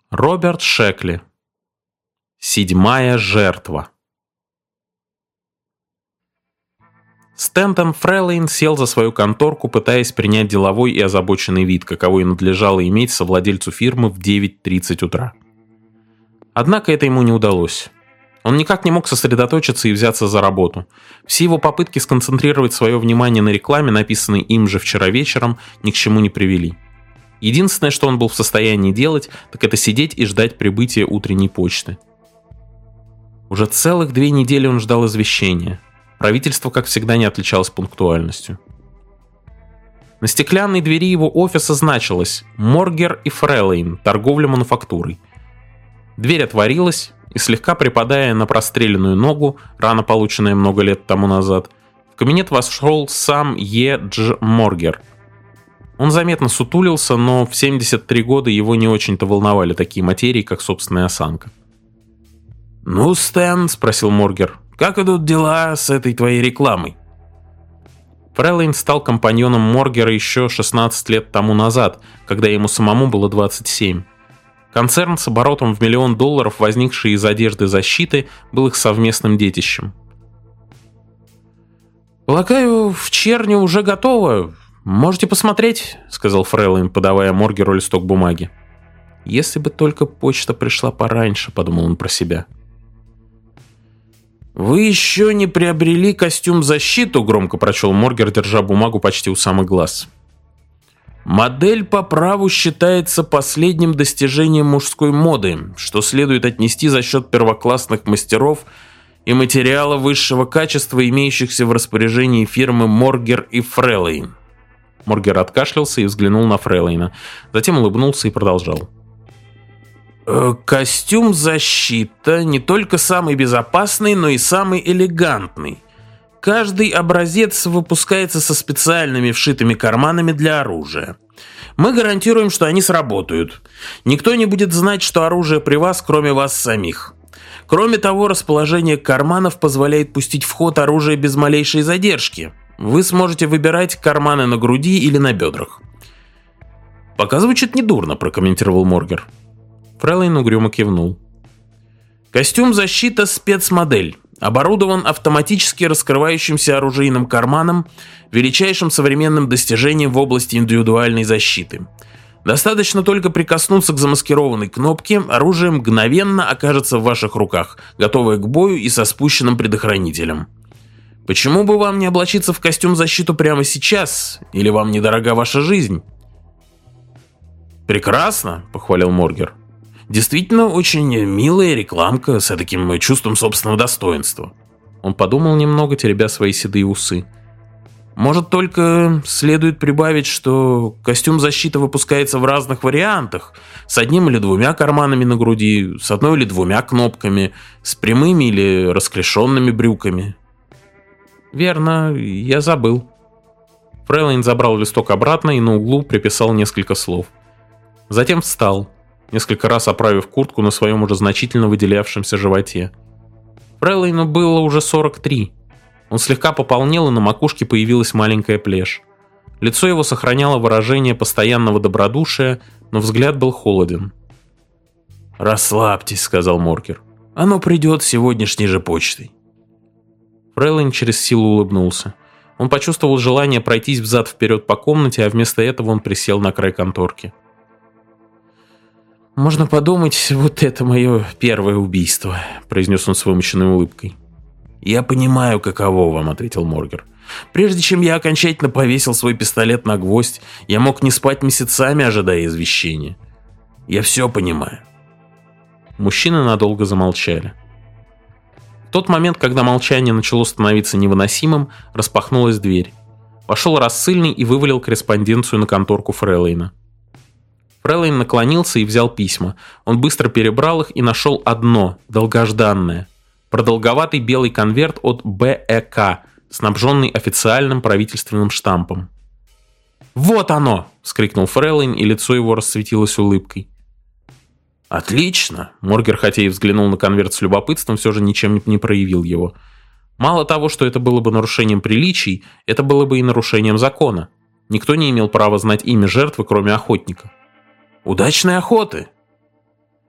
Роберт Шекли. Седьмая жертва. Стентон Фрелейн сел за свою конторку, пытаясь принять деловой и озабоченный вид, каковой надлежало иметь совладельцу фирмы в 9:30 утра. Однако это ему не удалось. Он никак не мог сосредоточиться и взяться за работу. Все его попытки сконцентрировать свое внимание на рекламе, написанной им же вчера вечером, ни к чему не привели. Единственное, что он был в состоянии делать, так это сидеть и ждать прибытия утренней почты. Уже целых 2 недели он ждал извещения. Правительство, как всегда, не отличалось пунктуальностью. На стеклянной двери его офиса значилось «Моргер и Фрелейн. Торговля мануфактурой». Дверь отворилась, и слегка припадая на простреленную ногу, рана, полученная много лет тому назад, в кабинет вошел сам Е. Дж. Моргер. Он заметно сутулился, но в 73 года его не очень-то волновали такие материи, как собственная осанка. «Ну, Стэн», — спросил Моргер, — «как идут дела с этой твоей рекламой?» Фрелейн стал компаньоном Моргера еще 16 лет тому назад, когда ему самому было 27. Концерн с оборотом в $1 миллион, возникший из одежды защиты, был их совместным детищем. «Полагаю, в черне уже готово. Можете посмотреть», — сказал Фрелейн, подавая Моргеру листок бумаги. «Если бы только почта пришла пораньше», — подумал он про себя. «Вы еще не приобрели костюм-защиту», — громко прочел Моргер, держа бумагу почти у самых глаз. «Модель по праву считается последним достижением мужской моды, что следует отнести за счет первоклассных мастеров и материала высшего качества, имеющихся в распоряжении фирмы Моргер и Фрелейн». Моргер откашлялся и взглянул на Фрелейна, затем улыбнулся и продолжал. «Костюм-защита не только самый безопасный, но и самый элегантный. Каждый образец выпускается со специальными вшитыми карманами для оружия. Мы гарантируем, что они сработают. Никто не будет знать, что оружие при вас, кроме вас самих. Кроме того, расположение карманов позволяет пустить в ход оружие без малейшей задержки. Вы сможете выбирать карманы на груди или на бедрах». «Пока звучит недурно», — прокомментировал Моргер. Фрелейн угрюмо кивнул. «Костюм-защита спецмодель. Оборудован автоматически раскрывающимся оружейным карманом, величайшим современным достижением в области индивидуальной защиты. Достаточно только прикоснуться к замаскированной кнопке, оружие мгновенно окажется в ваших руках, готовое к бою и со спущенным предохранителем. Почему бы вам не облачиться в костюм-защиту прямо сейчас? Или вам недорога ваша жизнь?» «Прекрасно», — похвалил Моргер. «Действительно очень милая рекламка с таким чувством собственного достоинства». Он подумал немного, теребя свои седые усы. «Может, только следует прибавить, что костюм защиты выпускается в разных вариантах, с 1 или 2 карманами на груди, с 1 или 2 кнопками, с прямыми или расклешенными брюками». «Верно, я забыл». Фрелейн забрал листок обратно и на углу приписал несколько слов. Затем встал, несколько раз оправив куртку на своем уже значительно выделявшемся животе. Фрелейну было уже 43. Он слегка пополнел, и на макушке появилась маленькая плешь. Лицо его сохраняло выражение постоянного добродушия, но взгляд был холоден. «Расслабьтесь», — сказал Моргер. «Оно придет сегодняшней же почтой». Фрелейн через силу улыбнулся. Он почувствовал желание пройтись взад-вперед по комнате, а вместо этого он присел на край конторки. «Можно подумать, вот это мое первое убийство», — произнес он с вымученной улыбкой. «Я понимаю, каково вам», — ответил Моргер. «Прежде чем я окончательно повесил свой пистолет на гвоздь, я мог не спать месяцами, ожидая извещения. Я все понимаю». Мужчины надолго замолчали. В тот момент, когда молчание начало становиться невыносимым, распахнулась дверь. Вошел рассыльный и вывалил корреспонденцию на конторку Фрелейна. Фрелейн наклонился и взял письма. Он быстро перебрал их и нашел одно, долгожданное. Продолговатый белый конверт от БЭК, снабженный официальным правительственным штампом. «Вот оно!» — вскрикнул Фрелейн, и лицо его расцветилось улыбкой. «Отлично!» — Моргер, хотя и взглянул на конверт с любопытством, все же ничем не проявил его. Мало того, что это было бы нарушением приличий, это было бы и нарушением закона. Никто не имел права знать имя жертвы, кроме охотника. «Удачной охоты!»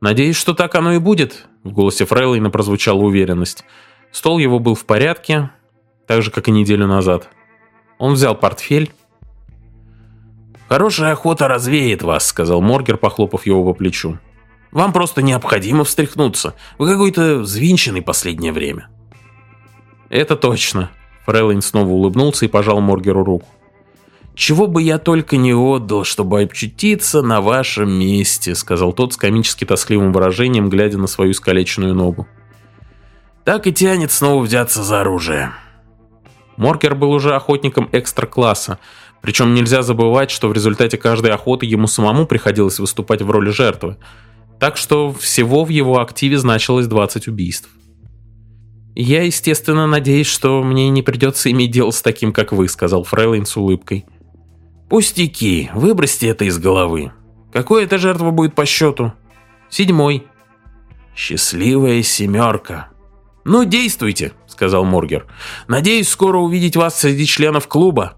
«Надеюсь, что так оно и будет», — в голосе Фрейлейна прозвучала уверенность. Стол его был в порядке, так же, как и неделю назад. Он взял портфель. «Хорошая охота развеет вас», — сказал Моргер, похлопав его по плечу. «Вам просто необходимо встряхнуться. Вы какой-то взвинченный последнее время». «Это точно», — Фрейлейн снова улыбнулся и пожал Моргеру руку. «Чего бы я только не отдал, чтобы очутиться на вашем месте», — сказал тот с комически тоскливым выражением, глядя на свою искалеченную ногу. «Так и тянет снова взяться за оружие». Моргер был уже охотником экстра-класса, причем нельзя забывать, что в результате каждой охоты ему самому приходилось выступать в роли жертвы, так что всего в его активе значилось 20 убийств. «Я, естественно, надеюсь, что мне не придется иметь дело с таким, как вы», — сказал Фрейлейн с улыбкой. «Пустяки, выбросьте это из головы. Какой эта жертва будет по счету?» «7-й». «Счастливая семерка». «Ну, действуйте», — сказал Моргер. «Надеюсь скоро увидеть вас среди членов клуба».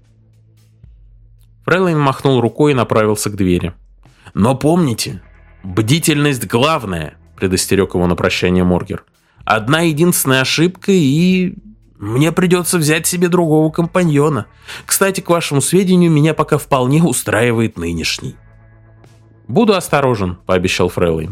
Фрейлейн махнул рукой и направился к двери. «Но помните, бдительность главная», — предостерег его на прощание Моргер. «Одна единственная ошибка, и мне придется взять себе другого компаньона. Кстати, к вашему сведению, меня пока вполне устраивает нынешний». «Буду осторожен», — пообещал Фрейлейн.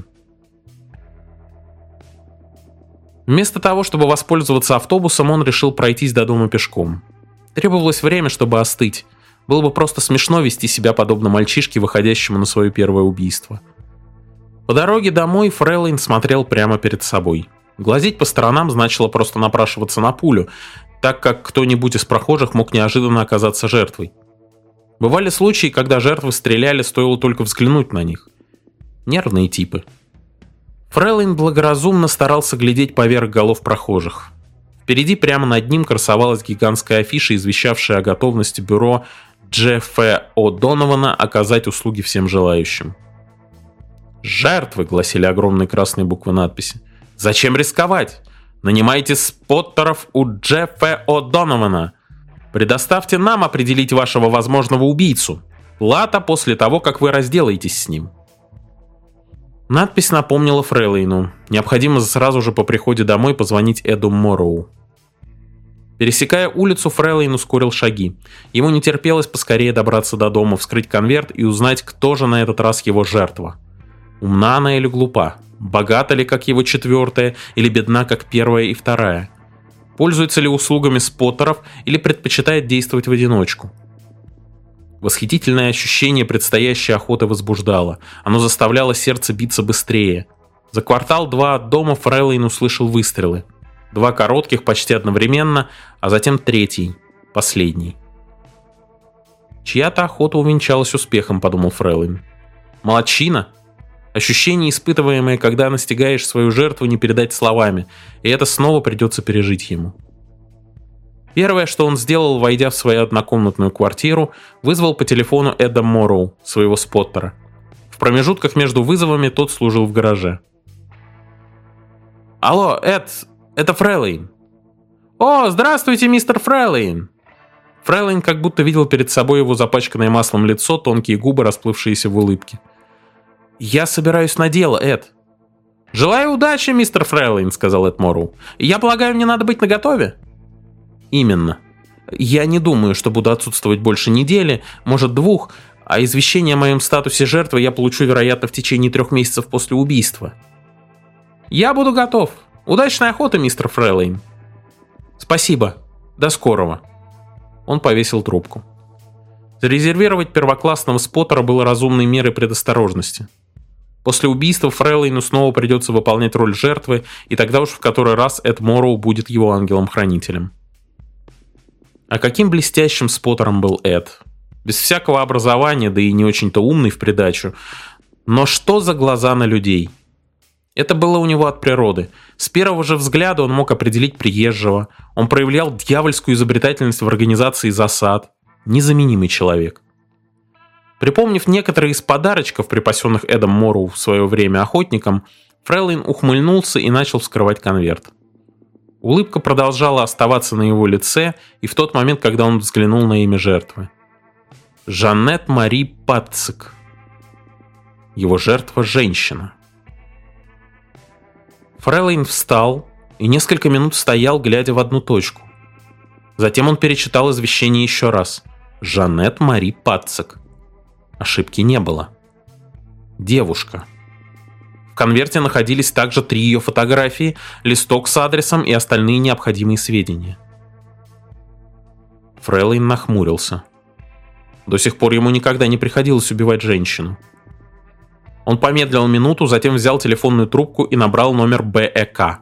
Вместо того, чтобы воспользоваться автобусом, он решил пройтись до дома пешком. Требовалось время, чтобы остыть. Было бы просто смешно вести себя подобно мальчишке, выходящему на свое первое убийство. По дороге домой Фрейлейн смотрел прямо перед собой. Глазеть по сторонам значило просто напрашиваться на пулю, так как кто-нибудь из прохожих мог неожиданно оказаться жертвой. Бывали случаи, когда жертвы стреляли, стоило только взглянуть на них. Нервные типы. Фрейлейн благоразумно старался глядеть поверх голов прохожих. Впереди прямо над ним красовалась гигантская афиша, извещавшая о готовности бюро Джеффа О'Донована оказать услуги всем желающим. «Жертвы», — гласили огромные красные буквы надписи. «Зачем рисковать? Нанимайте споттеров у Джеффа О'Донована. Предоставьте нам определить вашего возможного убийцу. Плата после того, как вы разделаетесь с ним». Надпись напомнила Фрейлейну. Необходимо сразу же по приходе домой позвонить Эду Морроу. Пересекая улицу, Фрейлейн ускорил шаги. Ему не терпелось поскорее добраться до дома, вскрыть конверт и узнать, кто же на этот раз его жертва. Умна она или глупа? Богата ли, как его четвертая, или бедна, как первая и вторая? Пользуется ли услугами споттеров или предпочитает действовать в одиночку? Восхитительное ощущение предстоящей охоты возбуждало. Оно заставляло сердце биться быстрее. За квартал-два от дома Фрейлейн услышал выстрелы. 2 коротких почти одновременно, а затем третий, последний. Чья-то охота увенчалась успехом, подумал Фрейлейн. Молодчина. Ощущение, испытываемое, когда настигаешь свою жертву, не передать словами, и это снова придется пережить ему. Первое, что он сделал, войдя в свою однокомнатную квартиру, вызвал по телефону Эда Морроу, своего споттера. В промежутках между вызовами тот служил в гараже. «Алло, Эд, это Фрейлейн». «О, здравствуйте, мистер Фрейлейн». Фрейлейн как будто видел перед собой его запачканное маслом лицо, тонкие губы, расплывшиеся в улыбке. «Я собираюсь на дело, Эд». «Желаю удачи, мистер Фрейлейн», — сказал Эд Морроу. «Я полагаю, мне надо быть наготове?» «Именно. Я не думаю, что буду отсутствовать больше недели, может 2, а извещение о моем статусе жертвы я получу, вероятно, в течение 3 месяцев после убийства». «Я буду готов. Удачной охоты, мистер Фрейлейн». «Спасибо. До скорого». Он повесил трубку. Зарезервировать первоклассного споттера было разумной мерой предосторожности. После убийства Фрейлейну снова придется выполнять роль жертвы, и тогда уж в который раз Эд Морроу будет его ангелом-хранителем. А каким блестящим споттером был Эд. Без всякого образования, да и не очень-то умный в придачу. Но что за глаза на людей? Это было у него от природы. С первого же взгляда он мог определить приезжего. Он проявлял дьявольскую изобретательность в организации засад. Незаменимый человек. Припомнив некоторые из подарочков, припасенных Эдом Морроу в свое время охотникам, Фрейлейн ухмыльнулся и начал вскрывать конверт. Улыбка продолжала оставаться на его лице и в тот момент, когда он взглянул на имя жертвы. Жанет Мари Патцик. Его жертва – женщина. Фрелейн встал и несколько минут стоял, глядя в одну точку. Затем он перечитал извещение еще раз. Жанет Мари Патцек. Ошибки не было. Девушка. В конверте находились также 3 ее фотографии, листок с адресом и остальные необходимые сведения. Фрелейн нахмурился. До сих пор ему никогда не приходилось убивать женщину. Он помедлил минуту, затем взял телефонную трубку и набрал номер БЭК.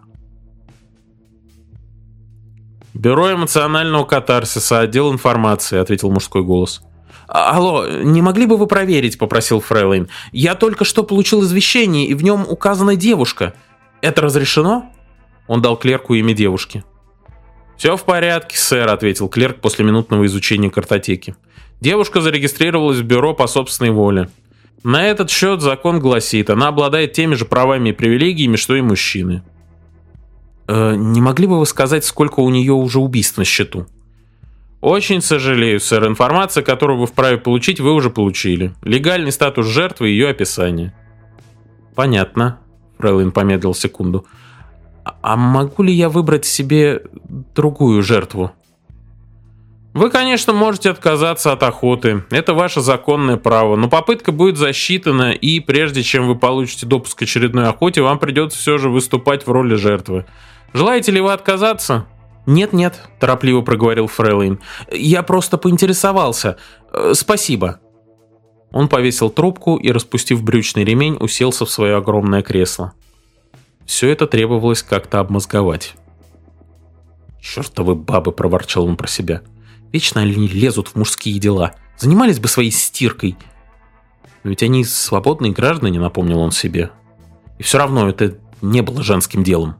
«Бюро эмоционального катарсиса, отдел информации», — ответил мужской голос. «Алло, не могли бы вы проверить?» — попросил Фрелейн. «Я только что получил извещение, и в нем указана девушка. Это разрешено?» Он дал клерку имя девушки. «Все в порядке, сэр», — ответил клерк после минутного изучения картотеки. «Девушка зарегистрировалась в бюро по собственной воле. На этот счет закон гласит, она обладает теми же правами и привилегиями, что и мужчины». «Не могли бы вы сказать, сколько у нее уже убийств на счету?» «Очень сожалею, сэр. Информация, которую вы вправе получить, вы уже получили. Легальный статус жертвы и ее описание». «Понятно», — Фрелейн помедлил секунду. «А могу ли я выбрать себе другую жертву?» «Вы, конечно, можете отказаться от охоты. Это ваше законное право. Но попытка будет засчитана, и прежде чем вы получите допуск к очередной охоте, вам придется все же выступать в роли жертвы. Желаете ли вы отказаться?» «Нет-нет», — торопливо проговорил Фрелейн. «Я просто поинтересовался. Спасибо». Он повесил трубку и, распустив брючный ремень, уселся в свое огромное кресло. Все это требовалось как-то обмозговать. «Чертовы бабы», — проворчал он про себя. «Вечно они лезут в мужские дела. Занимались бы своей стиркой». Но ведь они свободные граждане, напомнил он себе. И все равно это не было женским делом.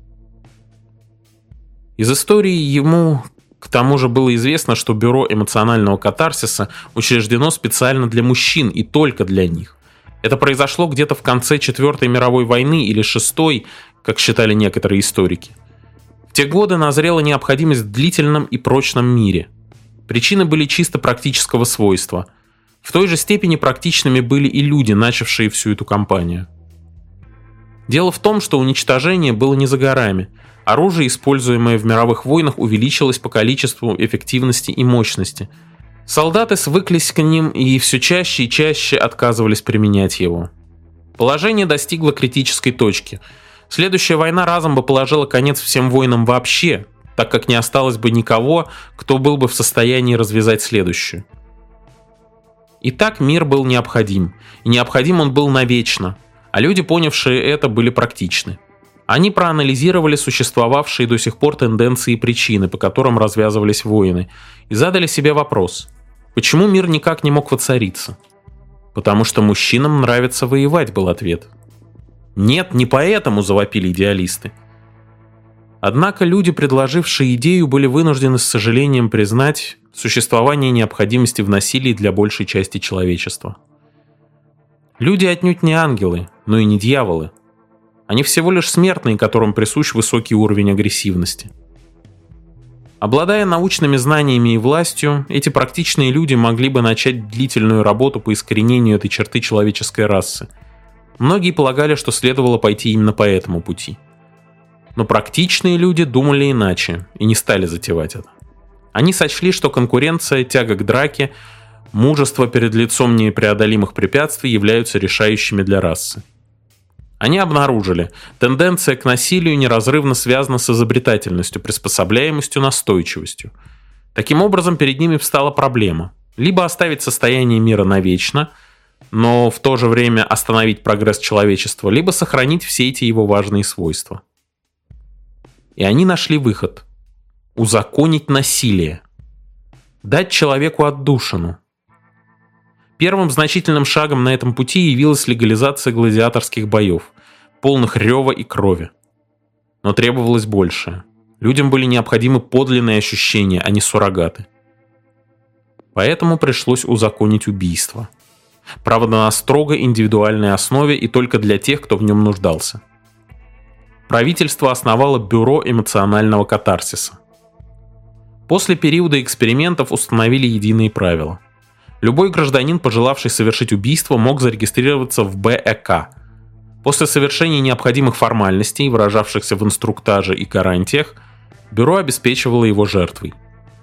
Из истории ему, к тому же, было известно, что бюро эмоционального катарсиса учреждено специально для мужчин и только для них. Это произошло где-то в конце 4-й мировой войны или 6-й, как считали некоторые историки. В те годы назрела необходимость в длительном и прочном мире. Причины были чисто практического свойства. В той же степени практичными были и люди, начавшие всю эту кампанию. Дело в том, что уничтожение было не за горами. Оружие, используемое в мировых войнах, увеличилось по количеству, эффективности и мощности. Солдаты свыклись к ним и все чаще и чаще отказывались применять его. Положение достигло критической точки. Следующая война разом бы положила конец всем войнам вообще, так как не осталось бы никого, кто был бы в состоянии развязать следующую. Итак, мир был необходим. И необходим он был навечно. А люди, понявшие это, были практичны. Они проанализировали существовавшие до сих пор тенденции и причины, по которым развязывались войны, и задали себе вопрос: почему мир никак не мог воцариться? Потому что мужчинам нравится воевать, был ответ. Нет, не поэтому, завопили идеалисты. Однако люди, предложившие идею, были вынуждены с сожалением признать существование необходимости в насилии для большей части человечества. Люди отнюдь не ангелы, но и не дьяволы. Они всего лишь смертные, которым присущ высокий уровень агрессивности. Обладая научными знаниями и властью, эти практичные люди могли бы начать длительную работу по искоренению этой черты человеческой расы. Многие полагали, что следовало пойти именно по этому пути. Но практичные люди думали иначе и не стали затевать это. Они сочли, что конкуренция, тяга к драке, мужество перед лицом непреодолимых препятствий являются решающими для расы. Они обнаружили, тенденция к насилию неразрывно связана с изобретательностью, приспособляемостью, настойчивостью. Таким образом, перед ними встала проблема: либо оставить состояние мира навечно, но в то же время остановить прогресс человечества, либо сохранить все эти его важные свойства. И они нашли выход: узаконить насилие, дать человеку отдушину. Первым значительным шагом на этом пути явилась легализация гладиаторских боев, полных рева и крови. Но требовалось большее. Людям были необходимы подлинные ощущения, а не суррогаты. Поэтому пришлось узаконить убийство. Правда, на строго индивидуальной основе и только для тех, кто в нем нуждался. Правительство основало бюро эмоционального катарсиса. После периода экспериментов установили единые правила. Любой гражданин, пожелавший совершить убийство, мог зарегистрироваться в БЭК. После совершения необходимых формальностей, выражавшихся в инструктаже и гарантиях, бюро обеспечивало его жертвой.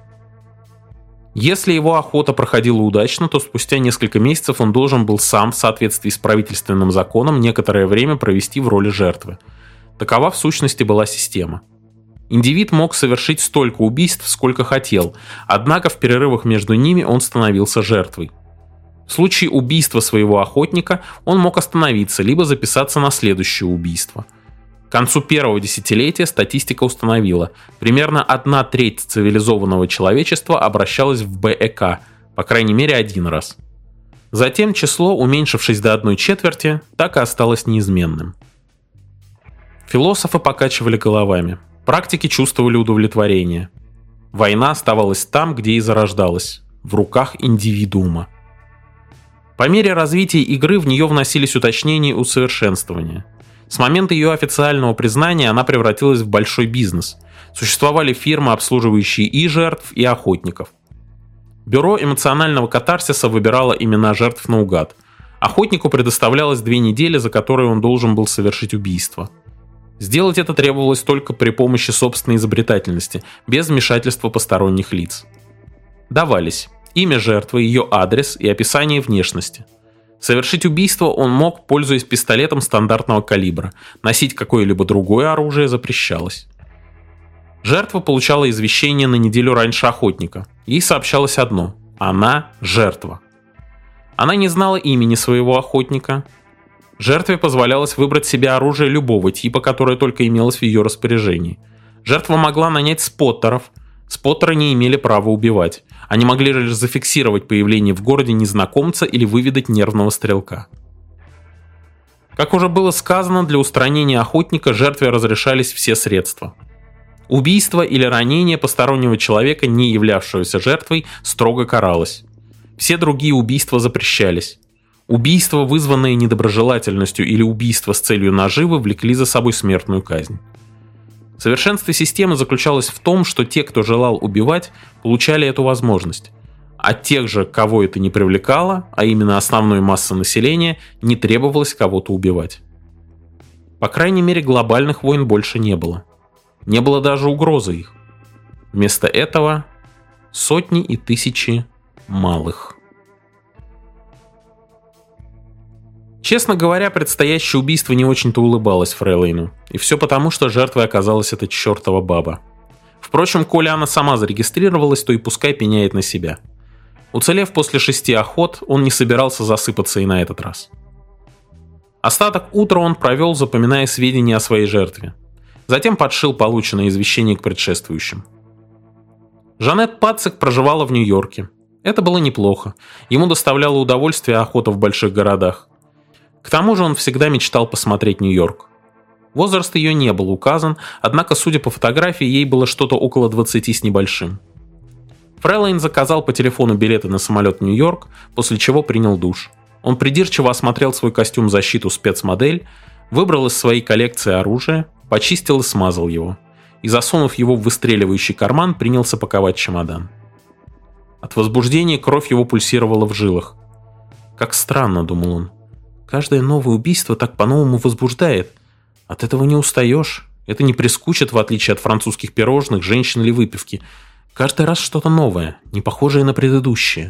Если его охота проходила удачно, то спустя несколько месяцев он должен был сам, в соответствии с правительственным законом, некоторое время провести в роли жертвы. Такова в сущности была система. Индивид мог совершить столько убийств, сколько хотел, однако в перерывах между ними он становился жертвой. В случае убийства своего охотника он мог остановиться, либо записаться на следующее убийство. К концу первого десятилетия статистика установила, примерно 1/3 цивилизованного человечества обращалась в БЭК, по крайней мере один раз. Затем число, уменьшившись до 1/4, так и осталось неизменным. Философы покачивали головами, практики чувствовали удовлетворение. Война оставалась там, где и зарождалась, в руках индивидуума. По мере развития игры в нее вносились уточнения и усовершенствования. С момента ее официального признания она превратилась в большой бизнес. Существовали фирмы, обслуживающие и жертв, и охотников. Бюро эмоционального катарсиса выбирало имена жертв наугад. Охотнику предоставлялось 2 недели, за которые он должен был совершить убийство. Сделать это требовалось только при помощи собственной изобретательности, без вмешательства посторонних лиц. Давались имя жертвы, ее адрес и описание внешности. Совершить убийство он мог, пользуясь пистолетом стандартного калибра. Носить какое-либо другое оружие запрещалось. Жертва получала извещение на неделю раньше охотника. Ей сообщалось одно – она жертва. Она не знала имени своего охотника. Жертве позволялось выбрать себе оружие любого типа, которое только имелось в ее распоряжении. Жертва могла нанять споттеров. Споттеры не имели права убивать. Они могли лишь зафиксировать появление в городе незнакомца или выведать нервного стрелка. Как уже было сказано, для устранения охотника жертве разрешались все средства. Убийство или ранение постороннего человека, не являвшегося жертвой, строго каралось. Все другие убийства запрещались. Убийства, вызванные недоброжелательностью или убийства с целью наживы, влекли за собой смертную казнь. Совершенство системы заключалось в том, что те, кто желал убивать, получали эту возможность. А тех же, кого это не привлекало, а именно основной массы населения, не требовалось кого-то убивать. По крайней мере, глобальных войн больше не было. Не было даже угрозы их. Вместо этого сотни и тысячи малых. Честно говоря, предстоящее убийство не очень-то улыбалось Фрелейну. И все потому, что жертвой оказалась эта чертова баба. Впрочем, коли она сама зарегистрировалась, то и пускай пеняет на себя. Уцелев после 6 охот, он не собирался засыпаться и на этот раз. Остаток утра он провел, запоминая сведения о своей жертве. Затем подшил полученное извещение к предшествующим. Жанет Пацик проживала в Нью-Йорке. Это было неплохо. Ему доставляло удовольствие охота в больших городах. К тому же он всегда мечтал посмотреть Нью-Йорк. Возраст ее не был указан, однако, судя по фотографии, ей было что-то около 20 с небольшим. Фрелейн заказал по телефону билеты на самолет в Нью-Йорк, после чего принял душ. Он придирчиво осмотрел свой костюм-защиту спецмодель, выбрал из своей коллекции оружие, почистил и смазал его. И, засунув его в выстреливающий карман, принялся паковать чемодан. От возбуждения кровь его пульсировала в жилах. «Как странно», — думал он. «Каждое новое убийство так по-новому возбуждает. От этого не устаешь. Это не прискучит, в отличие от французских пирожных, женщин или выпивки. Каждый раз что-то новое, не похожее на предыдущее».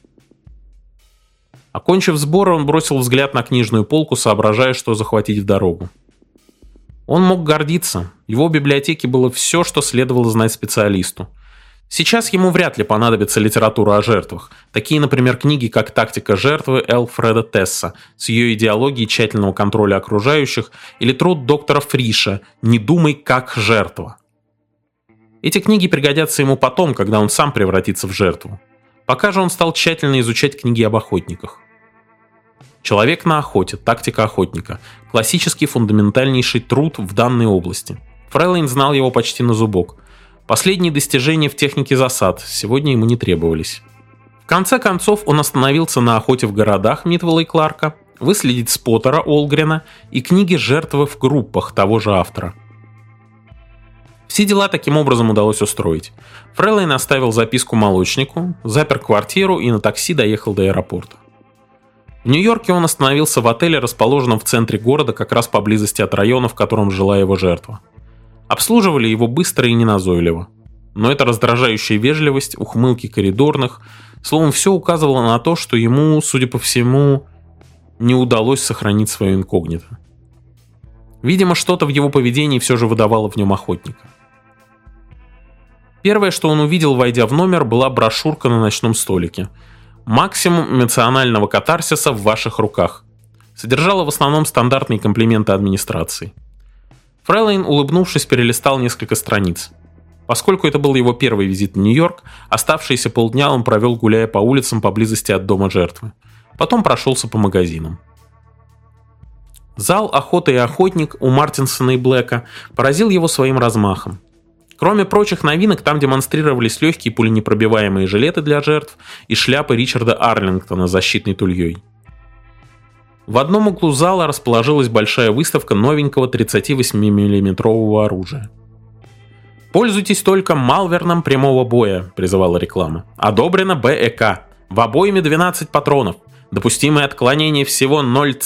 Окончив сборы, он бросил взгляд на книжную полку, соображая, что захватить в дорогу. Он мог гордиться. В его библиотеке было все, что следовало знать специалисту. Сейчас ему вряд ли понадобится литература о жертвах. Такие, например, книги, как «Тактика жертвы» Элфреда Тесса с ее идеологией тщательного контроля окружающих, или труд доктора Фриша «Не думай, как жертва». Эти книги пригодятся ему потом, когда он сам превратится в жертву. Пока же он стал тщательно изучать книги об охотниках. «Человек на охоте. Тактика охотника». Классический фундаментальнейший труд в данной области. Фрелейн знал его почти на зубок. Последние достижения в технике засад сегодня ему не требовались. В конце концов он остановился на охоте в городах Митвелла и Кларка, выследить споттера Олгрена и книги «Жертвы в группах» того же автора. Все дела таким образом удалось устроить. Фрелейн оставил записку молочнику, запер квартиру и на такси доехал до аэропорта. В Нью-Йорке он остановился в отеле, расположенном в центре города, как раз поблизости от района, в котором жила его жертва. Обслуживали его быстро и неназойливо. Но эта раздражающая вежливость, ухмылки коридорных, словом, все указывало на то, что ему, судя по всему, не удалось сохранить свое инкогнито. Видимо, что-то в его поведении все же выдавало в нем охотника. Первое, что он увидел, войдя в номер, была брошюрка на ночном столике. «Максимум эмоционального катарсиса в ваших руках». Содержала в основном стандартные комплименты администрации. Фрелейн, улыбнувшись, перелистал несколько страниц. Поскольку это был его первый визит в Нью-Йорк, оставшиеся полдня он провел, гуляя по улицам поблизости от дома жертвы. Потом прошелся по магазинам. Зал «Охота и охотник» у Мартинсона и Блэка поразил его своим размахом. Кроме прочих новинок, там демонстрировались легкие пуленепробиваемые жилеты для жертв и шляпы Ричарда Арлингтона с защитной тульей. В одном углу зала расположилась большая выставка новенького 38-мм оружия. «Пользуйтесь только Малверном прямого боя», — призывала реклама. «Одобрено БЭК. В обойме 12 патронов. Допустимое отклонение всего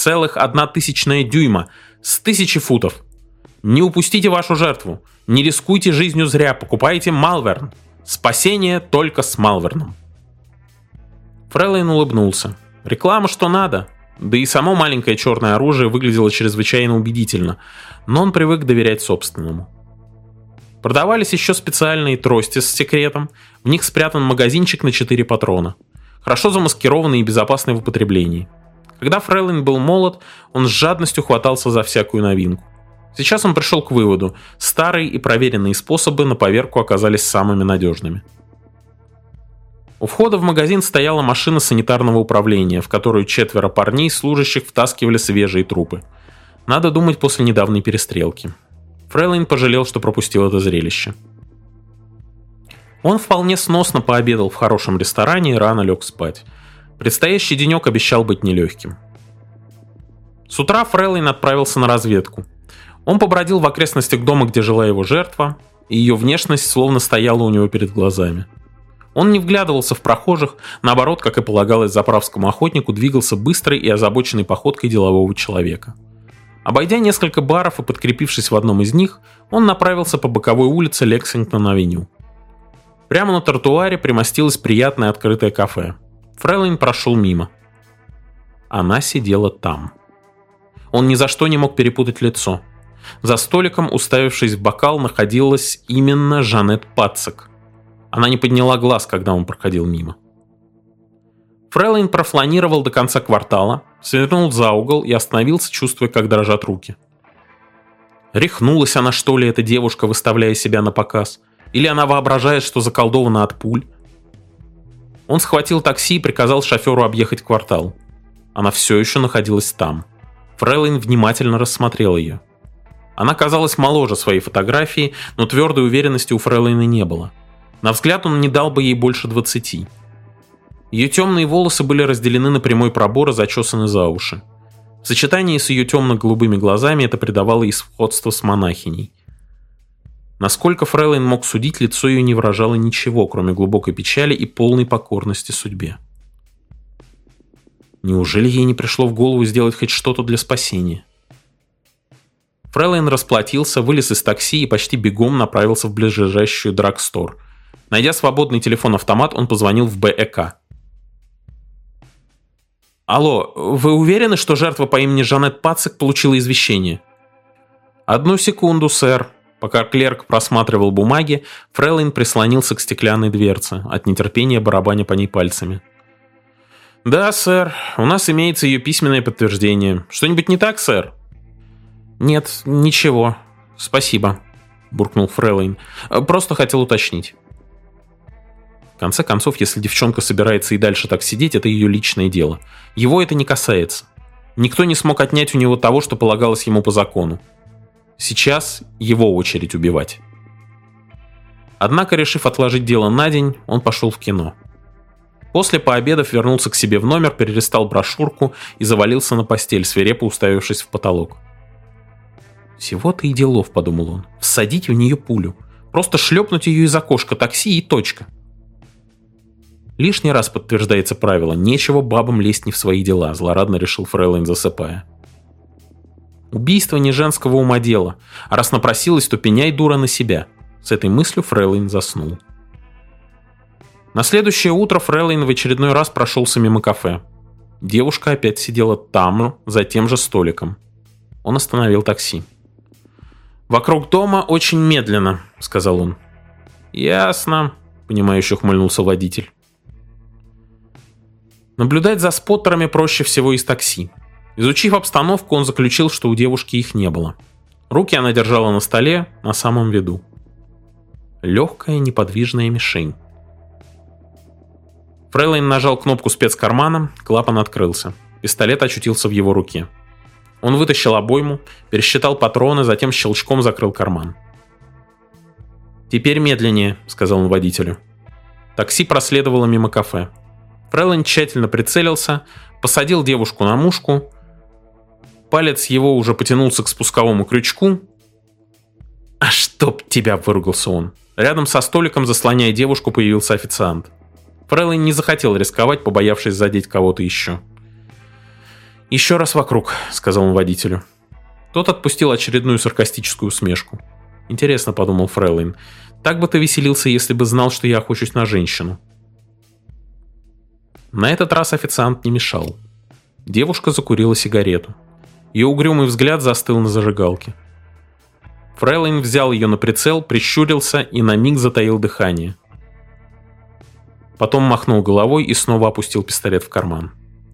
0,1 дюйма с 1000 футов. Не упустите вашу жертву. Не рискуйте жизнью зря. Покупайте Малверн. Спасение только с Малверном». Фрелейн улыбнулся. Реклама что надо. Да и само маленькое черное оружие выглядело чрезвычайно убедительно, но он привык доверять собственному. Продавались еще специальные трости с секретом. В них спрятан магазинчик на 4 патрона. Хорошо замаскированный и безопасный в употреблении. Когда Фрелейн был молод, он с жадностью хватался за всякую новинку. Сейчас он пришел к выводу: старые и проверенные способы на поверку оказались самыми надежными. У входа в магазин стояла машина санитарного управления, в которую 4 парней, служащих, втаскивали свежие трупы. Надо думать, после недавней перестрелки. Фрелейн пожалел, что пропустил это зрелище. Он вполне сносно пообедал в хорошем ресторане и рано лег спать. Предстоящий денек обещал быть нелегким. С утра Фрелейн отправился на разведку. Он побродил в окрестностях дома, где жила его жертва, и ее внешность словно стояла у него перед глазами. Он не вглядывался в прохожих, наоборот, как и полагалось заправскому охотнику, двигался быстрой и озабоченной походкой делового человека. Обойдя несколько баров и подкрепившись в одном из них, он направился по боковой улице Лексингтон-авеню. Прямо на тротуаре примостилось приятное открытое кафе. Фрелейн прошел мимо. Она сидела там. Он ни за что не мог перепутать лицо. За столиком, уставившись в бокал, находилась именно Жанет Пацек. Она не подняла глаз, когда он проходил мимо. Фрелейн профланировал до конца квартала, свернул за угол и остановился, чувствуя, как дрожат руки. Рехнулась она, что ли, эта девушка, выставляя себя на показ? Или она воображает, что заколдована от пуль? Он схватил такси и приказал шоферу объехать квартал. Она все еще находилась там. Фрелейн внимательно рассмотрел ее. Она казалась моложе своей фотографии, но твердой уверенности у Фрелейна не было. На взгляд он не дал бы ей больше 20. Ее темные волосы были разделены на прямой пробор и зачесаны за уши. В сочетании с ее темно-голубыми глазами это придавало ей сходство с монахиней. Насколько Фрелейн мог судить, лицо ее не выражало ничего, кроме глубокой печали и полной покорности судьбе. Неужели ей не пришло в голову сделать хоть что-то для спасения? Фрелейн расплатился, вылез из такси и почти бегом направился в ближайшую драгстор. Найдя свободный телефон-автомат, он позвонил в БЭК. «Алло, вы уверены, что жертва по имени Жанет Пацек получила извещение?» «Одну секунду, сэр». Пока клерк просматривал бумаги, Фрелейн прислонился к стеклянной дверце, от нетерпения барабаня по ней пальцами. «Да, сэр, у нас имеется ее письменное подтверждение. Что-нибудь не так, сэр?» «Нет, ничего. Спасибо», — буркнул Фрелейн. «Просто хотел уточнить». В конце концов, если девчонка собирается и дальше так сидеть, это ее личное дело. Его это не касается. Никто не смог отнять у него того, что полагалось ему по закону. Сейчас его очередь убивать. Однако, решив отложить дело на день, он пошел в кино. После пообедав вернулся к себе в номер, перелистал брошюрку и завалился на постель, свирепо уставившись в потолок. «Всего-то и делов», — подумал он, — «всадить в нее пулю. Просто шлепнуть ее из окошка такси и точка». Лишний раз подтверждается правило: нечего бабам лезть не в свои дела, злорадно решил Фрейлин, засыпая. Убийство не женского ума дело, а раз напросилась, то пеняй, дура, на себя. С этой мыслью Фрейлин заснул. На следующее утро Фрейлин в очередной раз прошелся мимо кафе. Девушка опять сидела там, за тем же столиком. Он остановил такси. «Вокруг дома очень медленно», — сказал он. «Ясно», — понимающе ухмыльнулся водитель. Наблюдать за споттерами проще всего из такси. Изучив обстановку, он заключил, что у девушки их не было. Руки она держала на столе, на самом виду. Легкая неподвижная мишень. Фрейлин нажал кнопку спецкармана, клапан открылся. Пистолет очутился в его руке. Он вытащил обойму, пересчитал патроны, затем щелчком закрыл карман. «Теперь медленнее», — сказал он водителю. Такси проследовало мимо кафе. Фрейлин тщательно прицелился, посадил девушку на мушку. Палец его уже потянулся к спусковому крючку. «А чтоб тебя!» — выругался он. Рядом со столиком, заслоняя девушку, появился официант. Фрейлин не захотел рисковать, побоявшись задеть кого-то еще. «Еще раз вокруг», — сказал он водителю. Тот отпустил очередную саркастическую усмешку. «Интересно», — подумал Фрейлин, — «так бы ты веселился, если бы знал, что я охочусь на женщину». На этот раз официант не мешал. Девушка закурила сигарету. Ее угрюмый взгляд застыл на зажигалке. Фрейлин взял ее на прицел, прищурился и на миг затаил дыхание. Потом махнул головой и снова опустил пистолет в карман.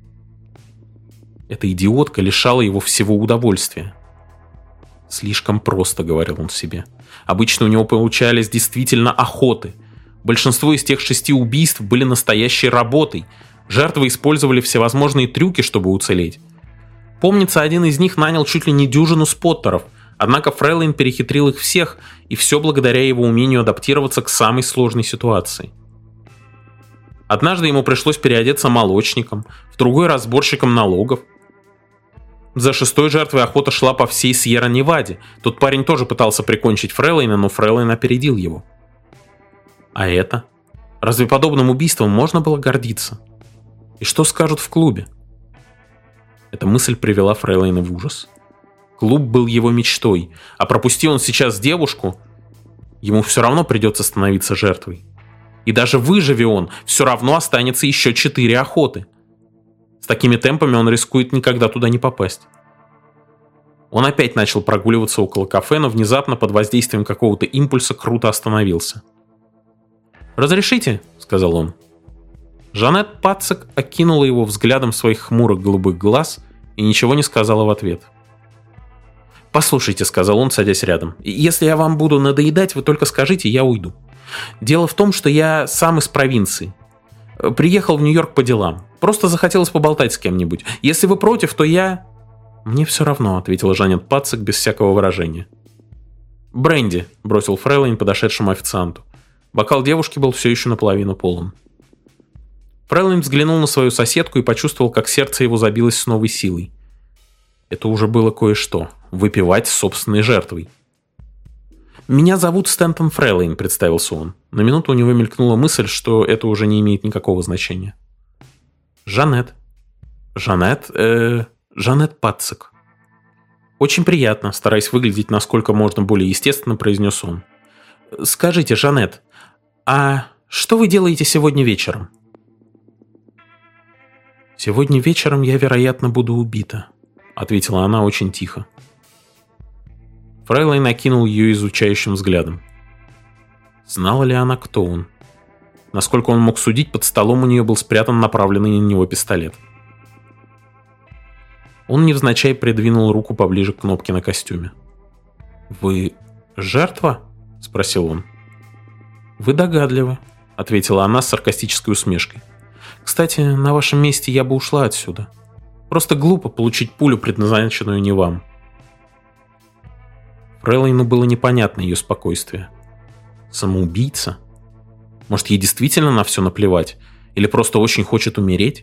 Эта идиотка лишала его всего удовольствия. «Слишком просто», — говорил он себе. «Обычно у него получались действительно охоты. Большинство из тех 6 убийств были настоящей работой. Жертвы использовали всевозможные трюки, чтобы уцелеть. Помнится, один из них нанял чуть ли не дюжину споттеров, однако Фрейлин перехитрил их всех, и все благодаря его умению адаптироваться к самой сложной ситуации. Однажды ему пришлось переодеться молочником, в другой раз сборщиком налогов. За 6-й жертвой охота шла по всей Сьерра-Неваде. Тот парень тоже пытался прикончить Фрейлина, но Фрейлин опередил его. А это? Разве подобным убийством можно было гордиться? И что скажут в клубе? Эта мысль привела Фрейлина в ужас. Клуб был его мечтой, а пропусти он сейчас девушку, ему все равно придется становиться жертвой. И даже выживи он, все равно останется еще 4 охоты. С такими темпами он рискует никогда туда не попасть. Он опять начал прогуливаться около кафе, но внезапно под воздействием какого-то импульса круто остановился. «Разрешите?» — сказал он. Жанет Пацик окинула его взглядом своих хмурых голубых глаз и ничего не сказала в ответ. «Послушайте», — сказал он, садясь рядом, — «если я вам буду надоедать, вы только скажите, я уйду. Дело в том, что я сам из провинции. Приехал в Нью-Йорк по делам. Просто захотелось поболтать с кем-нибудь. Если вы против, то я...» «Мне все равно», — ответила Жанет Пацик без всякого выражения. «Бренди», — бросил Фрейлин подошедшему официанту. Бокал девушки был все еще наполовину полон. Фрейлин взглянул на свою соседку и почувствовал, как сердце его забилось с новой силой. Это уже было кое-что — выпивать с собственной жертвой. «Меня зовут Стэнтон Фрейлин», — представился он. На минуту у него мелькнула мысль, что это уже не имеет никакого значения. «Жанет. Жанет Пацик». «Очень приятно», — стараясь выглядеть насколько можно более естественно, произнес он. «Скажите, Жанет, а что вы делаете сегодня вечером?» «Сегодня вечером я, вероятно, буду убита», — ответила она очень тихо. Фрейлин окинул ее изучающим взглядом. Знала ли она, кто он? Насколько он мог судить, под столом у нее был спрятан направленный на него пистолет. Он невзначай придвинул руку поближе к кнопке на костюме. «Вы жертва?» — спросил он. «Вы догадливы», — ответила она с саркастической усмешкой. «Кстати, на вашем месте я бы ушла отсюда. Просто глупо получить пулю, предназначенную не вам». Фрейлину было непонятно ее спокойствие. Самоубийца? Может, ей действительно на все наплевать? Или просто очень хочет умереть?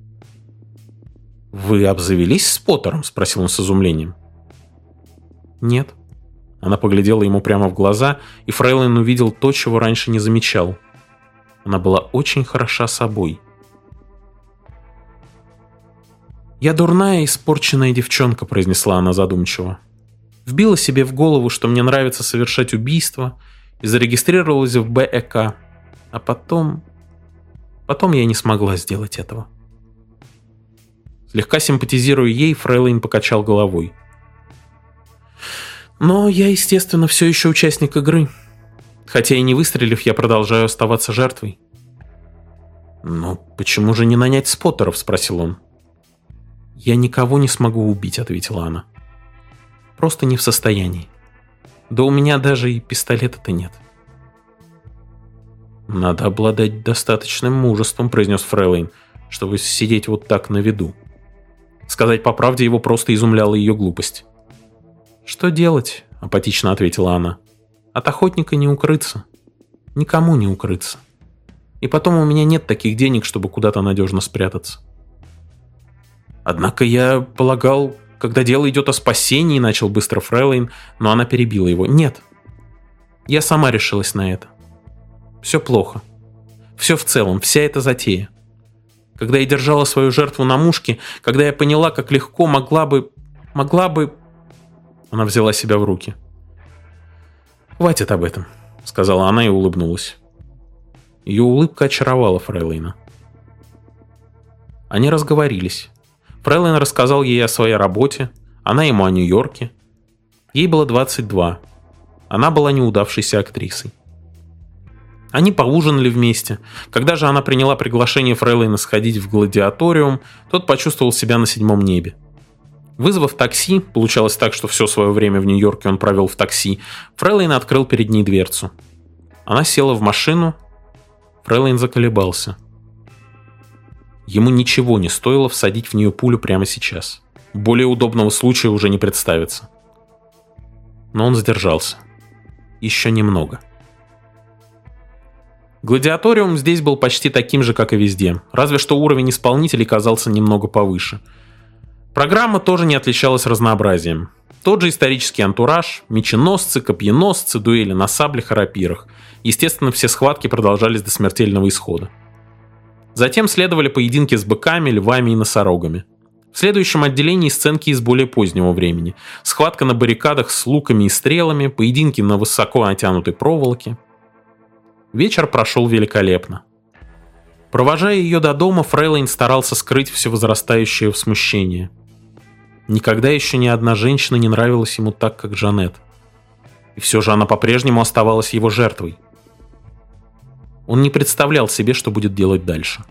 «Вы обзавелись споттером?» — спросил он с изумлением. «Нет». Она поглядела ему прямо в глаза, и Фрейлин увидел то, чего раньше не замечал. Она была очень хороша собой. «Я дурная и испорченная девчонка», — произнесла она задумчиво. «Вбила себе в голову, что мне нравится совершать убийства, и зарегистрировалась в БЭК. А потом я не смогла сделать этого». Слегка симпатизируя ей, Фрейлейн покачал головой. «Но я, естественно, все еще участник игры. Хотя и не выстрелив, я продолжаю оставаться жертвой». «Но почему же не нанять споттеров?» — спросил он. «Я никого не смогу убить», — ответила она. «Просто не в состоянии. Да у меня даже и пистолета-то нет». «Надо обладать достаточным мужеством», — произнес Фрейлейн, «чтобы сидеть вот так на виду». Сказать по правде, его просто изумляла ее глупость. «Что делать?» — апатично ответила она. «От охотника не укрыться. Никому не укрыться. И потом у меня нет таких денег, чтобы куда-то надежно спрятаться». «Однако я полагал, когда дело идет о спасении», — начал быстро Фрейлейн, но она перебила его. «Нет. Я сама решилась на это. Все плохо. Все в целом, вся эта затея. Когда я держала свою жертву на мушке, когда я поняла, как легко могла бы... Она взяла себя в руки. «Хватит об этом», — сказала она и улыбнулась. Ее улыбка очаровала Фрейлейна. Они разговорились. Фрейлейн рассказал ей о своей работе, она ему о Нью-Йорке. Ей было 22. Она была неудавшейся актрисой. Они поужинали вместе. Когда же она приняла приглашение Фрейлейна сходить в гладиаториум, тот почувствовал себя на 7-м небе. Вызвав такси, получалось так, что все свое время в Нью-Йорке он провел в такси, Фрейлейн открыл перед ней дверцу. Она села в машину. Фрейлейн заколебался. Ему ничего не стоило всадить в нее пулю прямо сейчас. Более удобного случая уже не представится. Но он сдержался. Еще немного. Гладиаториум здесь был почти таким же, как и везде, разве что уровень исполнителей казался немного повыше. Программа тоже не отличалась разнообразием. Тот же исторический антураж, меченосцы, копьеносцы, дуэли на саблях и рапирах. Естественно, все схватки продолжались до смертельного исхода. Затем следовали поединки с быками, львами и носорогами. В следующем отделении сценки из более позднего времени. Схватка на баррикадах с луками и стрелами, поединки на высоко натянутой проволоке. Вечер прошел великолепно. Провожая ее до дома, Фрейлейн старался скрыть все возрастающее смущение. Никогда еще ни одна женщина не нравилась ему так, как Жанет. И все же она по-прежнему оставалась его жертвой. Он не представлял себе, что будет делать дальше.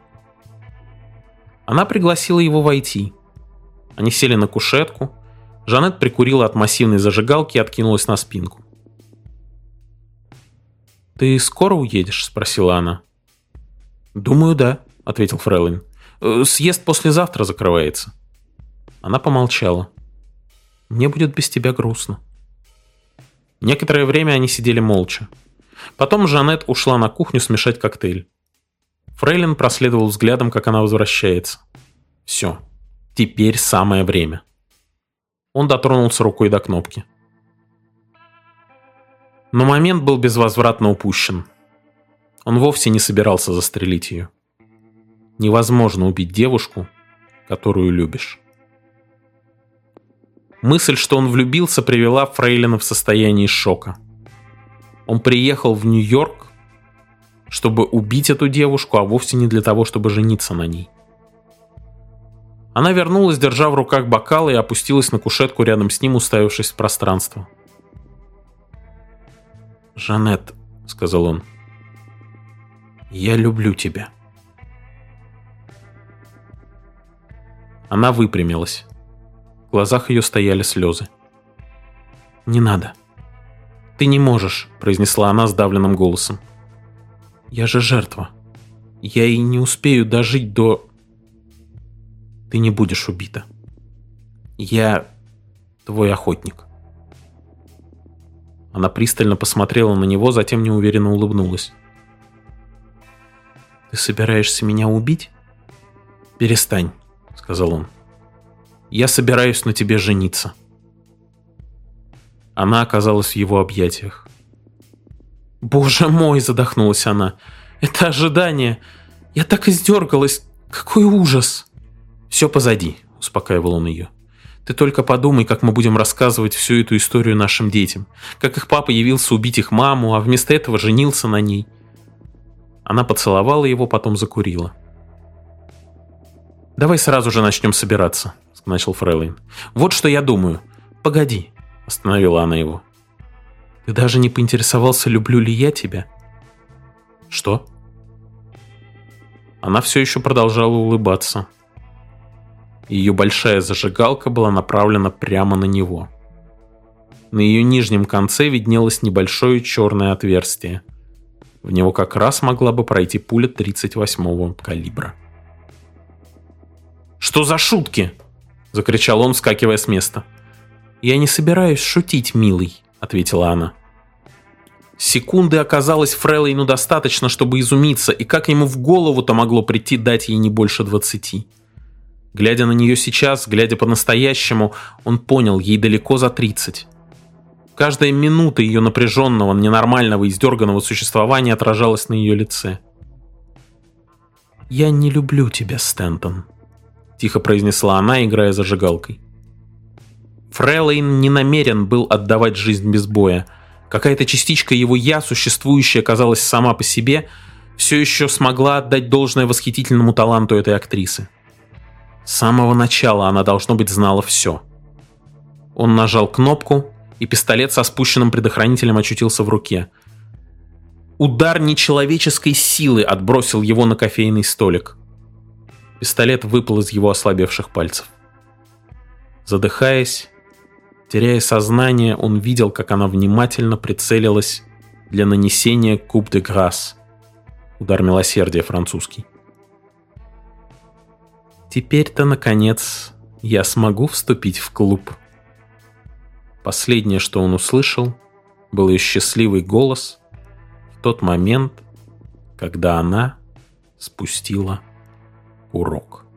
Она пригласила его войти. Они сели на кушетку. Жанет прикурила от массивной зажигалки и откинулась на спинку. «Ты скоро уедешь?» — спросила она. «Думаю, да», — ответил Фрейлейн. «Съезд послезавтра закрывается». Она помолчала. «Мне будет без тебя грустно». Некоторое время они сидели молча. Потом Жанет ушла на кухню смешать коктейль. Фрейлейн проследовал взглядом, как она возвращается. Все, теперь самое время. Он дотронулся рукой до кнопки. Но момент был безвозвратно упущен. Он вовсе не собирался застрелить ее. Невозможно убить девушку, которую любишь. Мысль, что он влюбился, привела Фрейлина в состояние шока. Он приехал в Нью-Йорк, чтобы убить эту девушку, а вовсе не для того, чтобы жениться на ней. Она вернулась, держа в руках бокал, и опустилась на кушетку рядом с ним, уставившись в пространство. «Жанет», — сказал он, — «я люблю тебя». Она выпрямилась. В глазах ее стояли слезы. «Не надо. Ты не можешь», — произнесла она сдавленным голосом. «Я же жертва. Я и не успею дожить до...» «Ты не будешь убита. Я твой охотник». Она пристально посмотрела на него, затем неуверенно улыбнулась. «Ты собираешься меня убить?» «Перестань», — сказал он. «Я собираюсь на тебе жениться». Она оказалась в его объятиях. «Боже мой!» — задохнулась она. Это ожидание. Я так издергалась. Какой ужас!» «Все позади», — успокаивал он ее. «Ты только подумай, как мы будем рассказывать всю эту историю нашим детям. Как их папа явился убить их маму, а вместо этого женился на ней». Она поцеловала его, потом закурила. «Давай сразу же начнем собираться», — начал Фрейлин. «Вот что я думаю». «Погоди», — остановила она его. «Ты даже не поинтересовался, люблю ли я тебя?» «Что?» Она все еще продолжала улыбаться. Ее большая зажигалка была направлена прямо на него. На ее нижнем конце виднелось небольшое черное отверстие. В него как раз могла бы пройти пуля 38-го калибра. «Что за шутки?» — закричал он, вскакивая с места. «Я не собираюсь шутить, милый», — ответила она. Секунды оказалось Фрейлину достаточно, чтобы изумиться, и как ему в голову-то могло прийти дать ей не больше 20. Глядя на нее сейчас, глядя по-настоящему, он понял, ей далеко за 30. Каждая минута ее напряженного, ненормального, издерганного существования отражалась на ее лице. «Я не люблю тебя, Стэнтон», — тихо произнесла она, играя зажигалкой. Фрейлин не намерен был отдавать жизнь без боя. Какая-то частичка его «я», существующая, казалось, сама по себе, все еще смогла отдать должное восхитительному таланту этой актрисы. С самого начала она, должно быть, знала все. Он нажал кнопку, и пистолет со спущенным предохранителем очутился в руке. Удар нечеловеческой силы отбросил его на кофейный столик. Пистолет выпал из его ослабевших пальцев. Задыхаясь, теряя сознание, он видел, как она внимательно прицелилась для нанесения coup de grâce. Удар милосердия французский. «Теперь-то, наконец, я смогу вступить в клуб». Последнее, что он услышал, был ее счастливый голос в тот момент, когда она спустила курок.